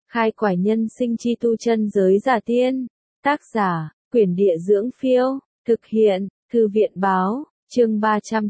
Khai quải nhân sinh chi tu chân giới giả tiên. Tác giả, Quyển Địa Dưỡng Phiêu. Thực hiện, Thư viện Báo. Chương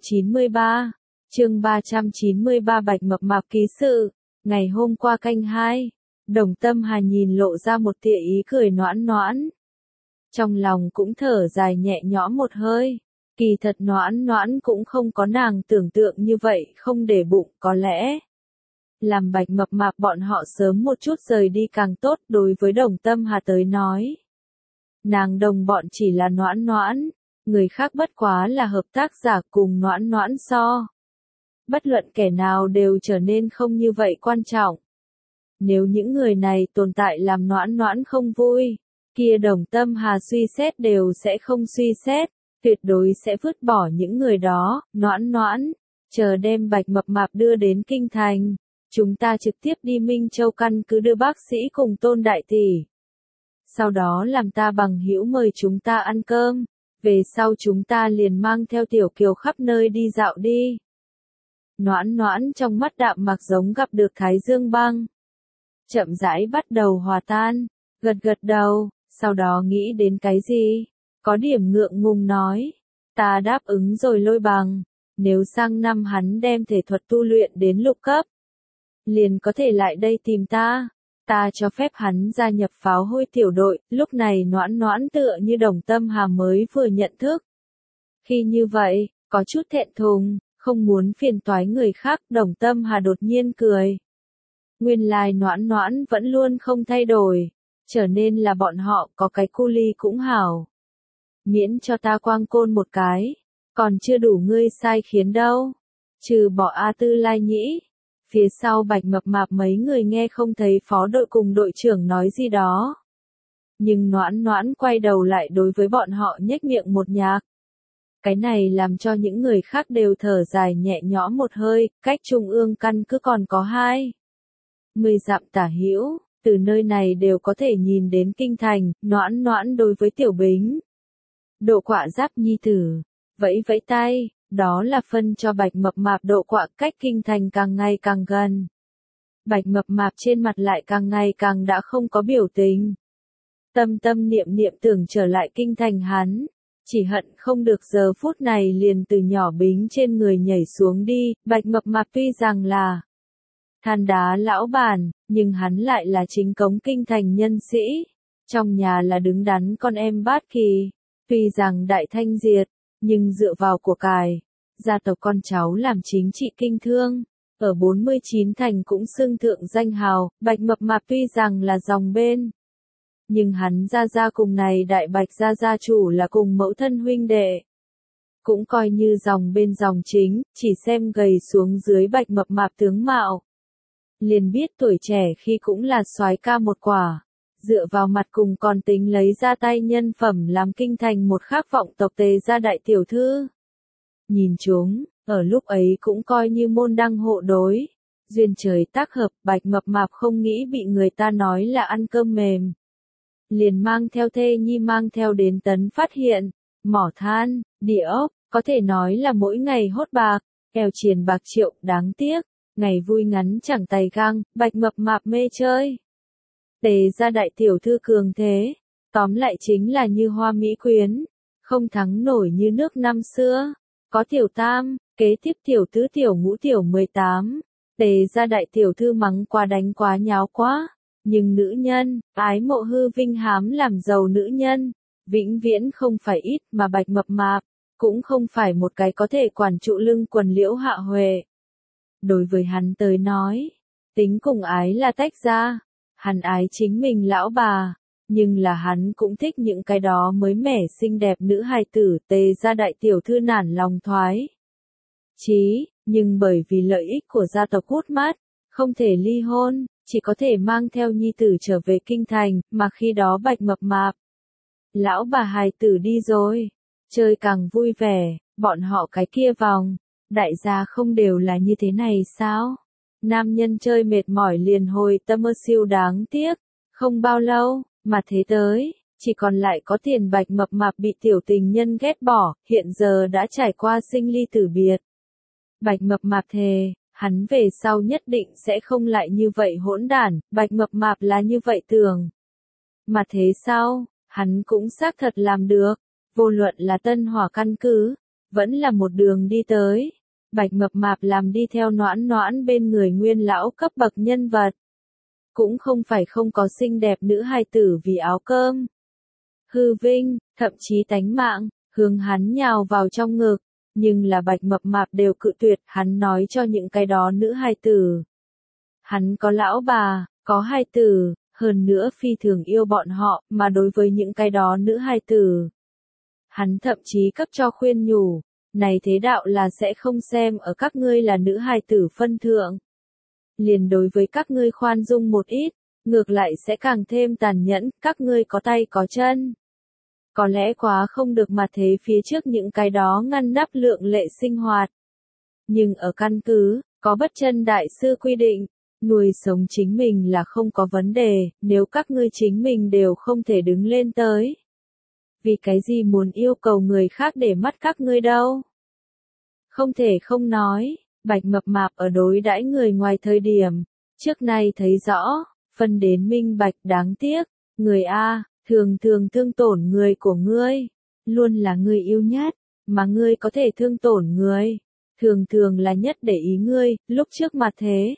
393. Chương 393 Bạch Mập Mạp ký sự. Ngày hôm qua canh 2, Đồng Tâm Hà nhìn lộ ra một tia ý cười noãn noãn. Trong lòng cũng thở dài nhẹ nhõm một hơi. Kỳ thật noãn noãn cũng không có nàng tưởng tượng như vậy, không để bụng, có lẽ làm Bạch Mập Mạp bọn họ sớm một chút rời đi càng tốt. Đối với Đồng Tâm Hà tới nói, nàng đồng bọn chỉ là noãn noãn, người khác bất quá là hợp tác giả, cùng noãn noãn so. Bất luận kẻ nào đều trở nên không như vậy quan trọng. Nếu những người này tồn tại làm noãn noãn không vui, kia Đồng Tâm Hà suy xét đều sẽ không suy xét, tuyệt đối sẽ vứt bỏ những người đó. Noãn noãn, chờ đem Bạch Mập Mạp đưa đến kinh thành, chúng ta trực tiếp đi Minh Châu căn cứ đưa bác sĩ cùng Tôn đại tỷ. Sau đó làm ta bằng hữu mời chúng ta ăn cơm, về sau chúng ta liền mang theo Tiểu Kiều khắp nơi đi dạo đi. Noãn noãn trong mắt đạm mạc giống gặp được Thái Dương băng. Chậm rãi bắt đầu hòa tan, gật gật đầu, sau đó nghĩ đến cái gì, có điểm ngượng ngùng nói, ta đáp ứng rồi Lôi Bằng, nếu sang năm hắn đem thể thuật tu luyện đến lục cấp, liền có thể lại đây tìm ta, ta cho phép hắn gia nhập pháo hôi tiểu đội. Lúc này noãn noãn tựa như Đồng Tâm Hà mới vừa nhận thức. Khi như vậy, có chút thẹn thùng, không muốn phiền toái người khác. Đồng Tâm Hà đột nhiên cười. Nguyên lai noãn noãn vẫn luôn không thay đổi, trở nên là bọn họ có cái cu ly cũng hảo. Miễn cho ta quang côn một cái, còn chưa đủ ngươi sai khiến đâu. Trừ bỏ A Tư Lai Nhĩ. Phía sau Bạch Mập Mạp mấy người nghe không thấy phó đội cùng đội trưởng nói gì đó. Nhưng noãn noãn quay đầu lại đối với bọn họ nhếch miệng một nhạc. Cái này làm cho những người khác đều thở dài nhẹ nhõm một hơi. Cách trung ương căn cứ còn có 20 dặm tả hữu, từ nơi này đều có thể nhìn đến kinh thành. Noãn noãn đối với Tiểu Bính, Độ Quạ Giáp nhi tử, vẫy vẫy tay. Đó là phân cho Bạch Mập Mạp Độ Quạ cách kinh thành càng ngày càng gần. Bạch Mập Mạp trên mặt lại càng ngày càng đã không có biểu tình. Tâm tâm niệm niệm tưởng trở lại kinh thành hắn, chỉ hận không được giờ phút này liền từ nhỏ Bính trên người nhảy xuống đi. Bạch Mập Mạp tuy rằng là than đá lão bản, nhưng hắn lại là chính cống kinh thành nhân sĩ. Trong nhà là đứng đắn con em bát kỳ, tuy rằng đại thanh diệt, nhưng dựa vào của cải, gia tộc con cháu làm chính trị kinh thương, ở 49 thành cũng xưng thượng danh hào. Bạch Mập Mạp tuy rằng là dòng bên, nhưng hắn gia cùng này đại Bạch gia chủ là cùng mẫu thân huynh đệ, cũng coi như dòng bên dòng chính. Chỉ xem gầy xuống dưới Bạch Mập Mạp tướng mạo, liền biết tuổi trẻ khi cũng là soái ca một quả. Dựa vào mặt cùng còn tính lấy ra tay nhân phẩm làm kinh thành một khác vọng tộc Tề gia đại tiểu thư. Nhìn chúng, ở lúc ấy cũng coi như môn đăng hộ đối. Duyên trời tác hợp. Bạch Mập Mạp không nghĩ bị người ta nói là ăn cơm mềm, liền mang theo thê nhi mang theo đến Tấn Phát Hiện, mỏ than, địa ốc, có thể nói là mỗi ngày hốt bạc, kèo triền bạc triệu. Đáng tiếc, ngày vui ngắn chẳng tay găng. Bạch Mập Mạp mê chơi, Tề gia đại tiểu thư cường thế, tóm lại chính là như hoa mỹ quyến, không thắng nổi như nước năm xưa. Có tiểu tam, kế tiếp tiểu tứ tiểu ngũ tiểu 18, Tề gia đại tiểu thư mắng quá đánh quá nháo quá, nhưng nữ nhân, ái mộ hư vinh hám làm giàu nữ nhân, vĩnh viễn không phải ít. Mà Bạch Mập Mạp, cũng không phải một cái có thể quản trụ lưng quần Liễu Hạ Huệ. Đối với hắn tới nói, tính cùng ái là tách ra. Hắn ái chính mình lão bà, nhưng là hắn cũng thích những cái đó mới mẻ xinh đẹp nữ hài tử. Tề gia đại tiểu thư nản lòng thoái chí, nhưng bởi vì lợi ích của gia tộc hút mát, không thể ly hôn, chỉ có thể mang theo nhi tử trở về kinh thành. Mà khi đó Bạch Mập Mạp, lão bà hài tử đi rồi, chơi càng vui vẻ. Bọn họ cái kia vòng, đại gia không đều là như thế này sao? Nam nhân chơi mệt mỏi liền hồi tâm mơ siêu. Đáng tiếc, không bao lâu, mà thế tới, chỉ còn lại có tiền. Bạch Mập Mạp bị tiểu tình nhân ghét bỏ, hiện giờ đã trải qua sinh ly tử biệt. Bạch Mập Mạp thề, Hắn về sau nhất định sẽ không lại như vậy hỗn đản, Bạch Mập Mạp là như vậy tưởng. Mà thế sao, hắn cũng xác thật làm được, vô luận là Tân Hỏa căn cứ, vẫn là một đường đi tới. Bạch Mập Mạp làm đi theo Noãn Noãn bên người nguyên lão cấp bậc nhân vật. Cũng không phải không có xinh đẹp nữ hài tử vì áo cơm. Hư vinh, thậm chí tánh mạng, hướng hắn nhào vào trong ngực. Nhưng là Bạch Mập Mạp đều cự tuyệt, hắn nói cho những cái đó nữ hài tử. Hắn có lão bà, có hài tử, hơn nữa phi thường yêu bọn họ, mà đối với những cái đó nữ hài tử. Hắn thậm chí cấp cho khuyên nhủ, này thế đạo là sẽ không xem ở các ngươi là nữ hài tử phân thượng. Liền đối với các ngươi khoan dung một ít, ngược lại sẽ càng thêm tàn nhẫn, các ngươi có tay có chân. Có lẽ quá không được mà thế phía trước những cái đó ngăn nắp lượng lệ sinh hoạt. Nhưng ở căn cứ, có bất chân đại sư quy định, nuôi sống chính mình là không có vấn đề, nếu các ngươi chính mình đều không thể đứng lên tới. Vì cái gì muốn yêu cầu người khác để mắt các ngươi đâu? Không thể không nói, Bạch Mập Mạp ở đối đãi người ngoài thời điểm, trước nay thấy rõ, phân đến minh bạch đáng tiếc, người A, thường thường thương tổn người của ngươi, luôn là người yêu nhất, mà ngươi có thể thương tổn người, thường thường là nhất để ý ngươi, lúc trước mặt thế.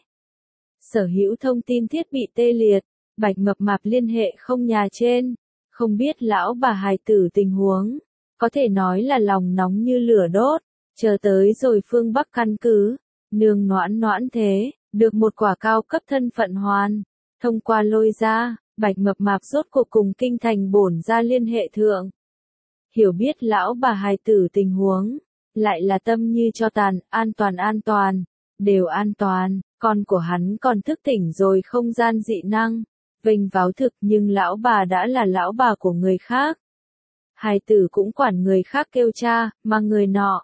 Sở hữu thông tin thiết bị tê liệt, Bạch Mập Mạp liên hệ không nhà trên, không biết lão bà hài tử tình huống, có thể nói là lòng nóng như lửa đốt, chờ tới rồi phương Bắc căn cứ, nương Noãn Noãn thế, được một quả cao cấp thân phận hoàn, thông qua lôi ra, Bạch Mập Mạp rốt cuộc cùng kinh thành bổn ra liên hệ thượng. Hiểu biết lão bà hài tử tình huống, lại là tâm như cho tàn, an toàn, đều an toàn, con của hắn còn thức tỉnh rồi không gian dị năng, vênh váo thực nhưng lão bà đã là lão bà của người khác. Hài tử cũng quản người khác kêu cha, mà người nọ.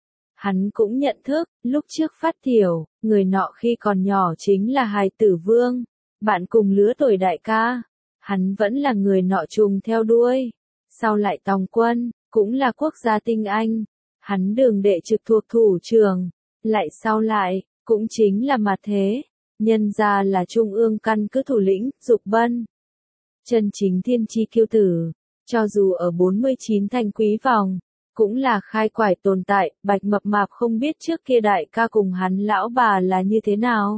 Hắn cũng nhận thức, lúc trước phát thiểu, người nọ khi còn nhỏ chính là hài tử vương, bạn cùng lứa tuổi đại ca. Hắn vẫn là người nọ trùng theo đuôi. Sau lại tòng quân, cũng là quốc gia tinh anh. Hắn đường đệ trực thuộc thủ trưởng. Lại sau lại, cũng chính là mặt thế. Nhân ra là trung ương căn cứ thủ lĩnh, Dục Bân. Chân chính thiên chi kiêu tử. Cho dù ở 49 thành quý vòng, cũng là khai quải tồn tại. Bạch Mập Mạp không biết trước kia đại ca cùng hắn lão bà là như thế nào.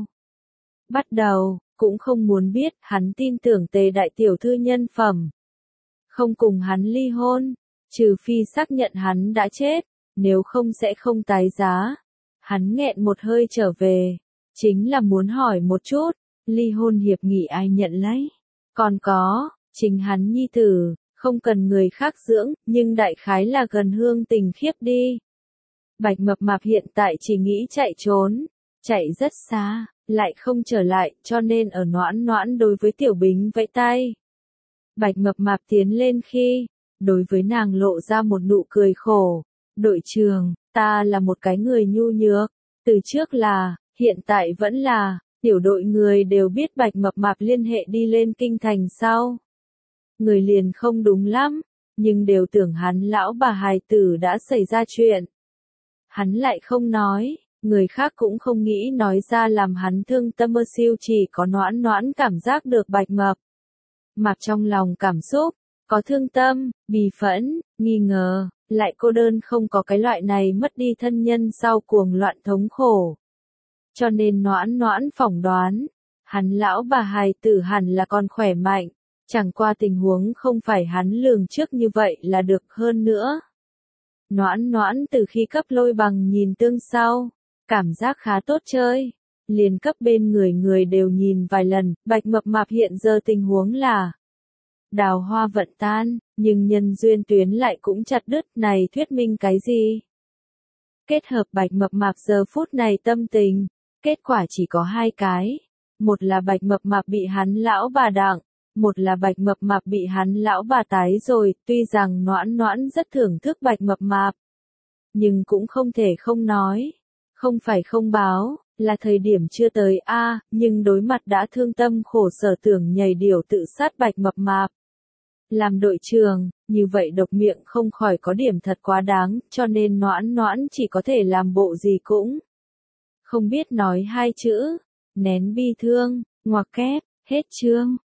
Bắt đầu, cũng không muốn biết, hắn tin tưởng Tề đại tiểu thư nhân phẩm. Không cùng hắn ly hôn, trừ phi xác nhận hắn đã chết, nếu không sẽ không tái giá. Hắn nghẹn một hơi trở về, chính là muốn hỏi một chút, ly hôn hiệp nghị ai nhận lấy. Còn có, chính hắn nhi tử, không cần người khác dưỡng, nhưng đại khái là gần hương tình khiếp đi. Bạch Mập Mạp hiện tại chỉ nghĩ chạy trốn, chạy rất xa. Lại không trở lại, cho nên ở Noãn Noãn đối với Tiểu Bính vẫy tay. Bạch Mập Mạp tiến lên khi, đối với nàng lộ ra một nụ cười khổ. Đội trưởng, ta là một cái người nhu nhược, từ trước là, hiện tại vẫn là, tiểu đội người đều biết Bạch Mập Mạp liên hệ đi lên kinh thành sau. Người liền không đúng lắm, nhưng đều tưởng hắn lão bà hài tử đã xảy ra chuyện. Hắn lại không nói. Người khác cũng không nghĩ nói ra làm hắn thương tâm mơ siêu, chỉ có Noãn Noãn cảm giác được Bạch Mập Mạp trong lòng cảm xúc, có thương tâm, bì phẫn, nghi ngờ, lại cô đơn không có cái loại này mất đi thân nhân sau cuồng loạn thống khổ. Cho nên Noãn Noãn phỏng đoán, hắn lão bà hài tử hẳn là còn khỏe mạnh, chẳng qua tình huống không phải hắn lường trước như vậy là được hơn nữa. Noãn Noãn từ khi cấp Lôi Bằng nhìn tương sau. Cảm giác khá tốt chơi, liền cấp bên người đều nhìn vài lần. Bạch Mập Mạp hiện giờ tình huống là đào hoa vận tan, nhưng nhân duyên tuyến lại cũng chặt đứt, này thuyết minh cái gì? Kết hợp Bạch Mập Mạp giờ phút này tâm tình, kết quả chỉ có hai cái, một là Bạch Mập Mạp bị hắn lão bà đặng, một là Bạch Mập Mạp bị hắn lão bà tái rồi. Tuy rằng Noãn Noãn rất thưởng thức Bạch Mập Mạp, nhưng cũng không thể không nói. Không phải không báo, là thời điểm chưa tới a, nhưng đối mặt đã thương tâm khổ sở tưởng nhảy điểu tự sát Bạch Mập Mạp. Làm đội trưởng, như vậy độc miệng không khỏi có điểm thật quá đáng, cho nên Noãn Noãn chỉ có thể làm bộ gì cũng không biết nói hai chữ, nén bi thương, ngoặc kép, hết chương.